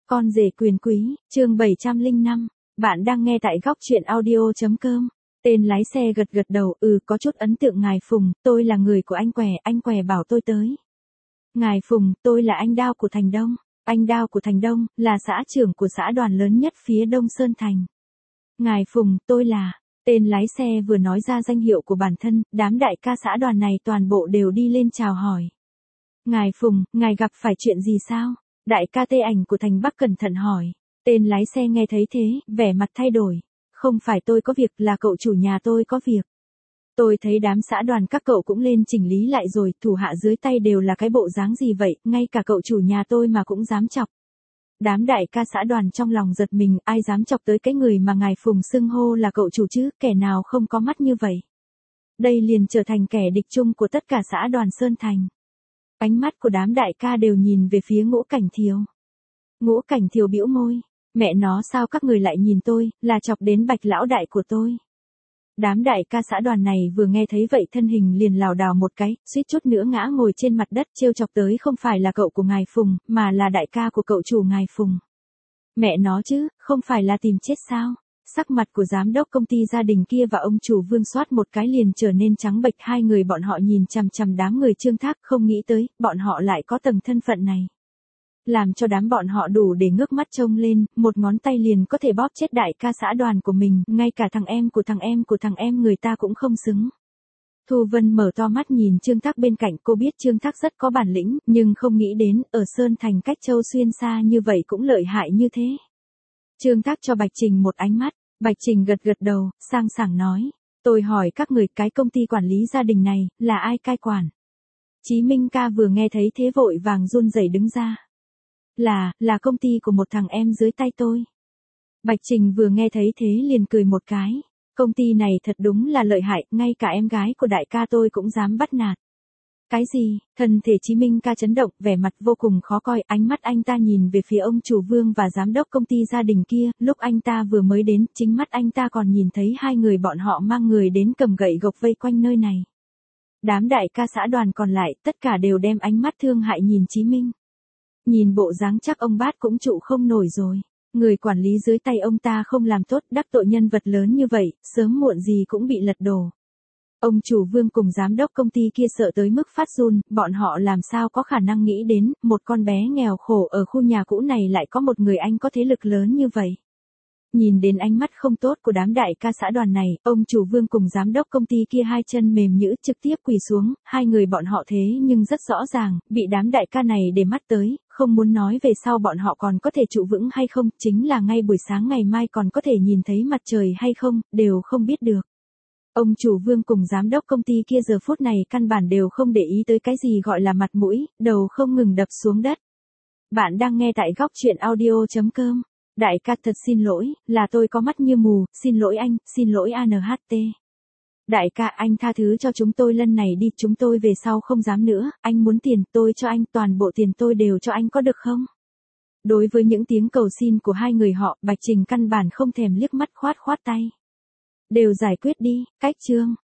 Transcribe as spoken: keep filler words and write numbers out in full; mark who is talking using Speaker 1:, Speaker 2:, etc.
Speaker 1: Con rể quyền quý, chương bảy trăm lẻ năm. Bạn đang nghe tại góc truyện audio chấm com. Tên lái xe gật gật đầu, ừ có chút ấn tượng ngài Phùng, tôi là người của anh Què, anh Què bảo tôi tới. Ngài Phùng, tôi là anh Đao của Thành Đông. Anh Đao của Thành Đông, là xã trưởng của xã đoàn lớn nhất phía Đông Sơn Thành. Ngài Phùng, tôi là... Tên lái xe vừa nói ra danh hiệu của bản thân, đám đại ca xã đoàn này toàn bộ đều đi lên chào hỏi. Ngài Phùng, ngài gặp phải chuyện gì sao? Đại ca Tê Ảnh của Thành Bắc cẩn thận hỏi. Tên lái xe nghe thấy thế, vẻ mặt thay đổi. Không phải tôi có việc, là cậu chủ nhà tôi có việc. Tôi thấy đám xã đoàn các cậu cũng lên chỉnh lý lại rồi, thủ hạ dưới tay đều là cái bộ dáng gì vậy, ngay cả cậu chủ nhà tôi mà cũng dám chọc. Đám đại ca xã đoàn trong lòng giật mình, ai dám chọc tới cái người mà ngài Phùng xưng hô là cậu chủ chứ, kẻ nào không có mắt như vậy. Đây liền trở thành kẻ địch chung của tất cả xã đoàn Sơn Thành. Ánh mắt của đám đại ca đều nhìn về phía Ngũ Cảnh Thiều. Ngũ Cảnh Thiều bĩu môi, mẹ nó sao các người lại nhìn tôi, là chọc đến Bạch lão đại của tôi. Đám đại ca xã đoàn này vừa nghe thấy vậy thân hình liền lảo đảo một cái, suýt chút nữa ngã ngồi trên mặt đất, trêu chọc tới không phải là cậu của ngài Phùng, mà là đại ca của cậu chủ ngài Phùng. Mẹ nó chứ, không phải là tìm chết sao? Sắc mặt của giám đốc công ty gia đình kia và ông chủ Vương soát một cái liền trở nên trắng bệch, hai người bọn họ nhìn chằm chằm đám người Trương Thác, không nghĩ tới, bọn họ lại có tầng thân phận này. Làm cho đám bọn họ đủ để ngước mắt trông lên, một ngón tay liền có thể bóp chết đại ca xã đoàn của mình, ngay cả thằng em của thằng em của thằng em người ta cũng không xứng. Thu Vân mở to mắt nhìn Trương Thác bên cạnh, cô biết Trương Thác rất có bản lĩnh, nhưng không nghĩ đến, ở Sơn Thành cách Châu Xuyên xa như vậy cũng lợi hại như thế. Trương Thác cho Bạch Trình một ánh mắt, Bạch Trình gật gật đầu, sang sảng nói, tôi hỏi các người cái công ty quản lý gia đình này, là ai cai quản? Chí Minh ca vừa nghe thấy thế vội vàng run rẩy đứng ra. Là, là công ty của một thằng em dưới tay tôi. Bạch Trình vừa nghe thấy thế liền cười một cái. Công ty này thật đúng là lợi hại, ngay cả em gái của đại ca tôi cũng dám bắt nạt. Cái gì? Thân thể Chí Minh ca chấn động, vẻ mặt vô cùng khó coi, ánh mắt anh ta nhìn về phía ông chủ Vương và giám đốc công ty gia đình kia, lúc anh ta vừa mới đến, chính mắt anh ta còn nhìn thấy hai người bọn họ mang người đến cầm gậy gộc vây quanh nơi này. Đám đại ca xã đoàn còn lại, tất cả đều đem ánh mắt thương hại nhìn Chí Minh. Nhìn bộ dáng chắc ông bát cũng trụ không nổi rồi. Người quản lý dưới tay ông ta không làm tốt, đắc tội nhân vật lớn như vậy, sớm muộn gì cũng bị lật đổ. Ông chủ Vương cùng giám đốc công ty kia sợ tới mức phát run, bọn họ làm sao có khả năng nghĩ đến, một con bé nghèo khổ ở khu nhà cũ này lại có một người anh có thế lực lớn như vậy. Nhìn đến ánh mắt không tốt của đám đại ca xã đoàn này, ông chủ Vương cùng giám đốc công ty kia hai chân mềm nhũn trực tiếp quỳ xuống, hai người bọn họ thế nhưng rất rõ ràng, bị đám đại ca này để mắt tới, không muốn nói về sau bọn họ còn có thể trụ vững hay không, chính là ngay buổi sáng ngày mai còn có thể nhìn thấy mặt trời hay không, đều không biết được. Ông chủ Vương cùng giám đốc công ty kia giờ phút này căn bản đều không để ý tới cái gì gọi là mặt mũi, đầu không ngừng đập xuống đất. Bạn đang nghe tại góc truyện audio chấm com. Đại ca thật xin lỗi, là tôi có mắt như mù, xin lỗi anh, xin lỗi a en hát tê. Đại ca anh tha thứ cho chúng tôi lần này đi, chúng tôi về sau không dám nữa, anh muốn tiền tôi cho anh, toàn bộ tiền tôi đều cho anh có được không? Đối với những tiếng cầu xin của hai người họ, Bạch Trình căn bản không thèm liếc mắt khoát khoát tay. Đều giải quyết đi, cách chương.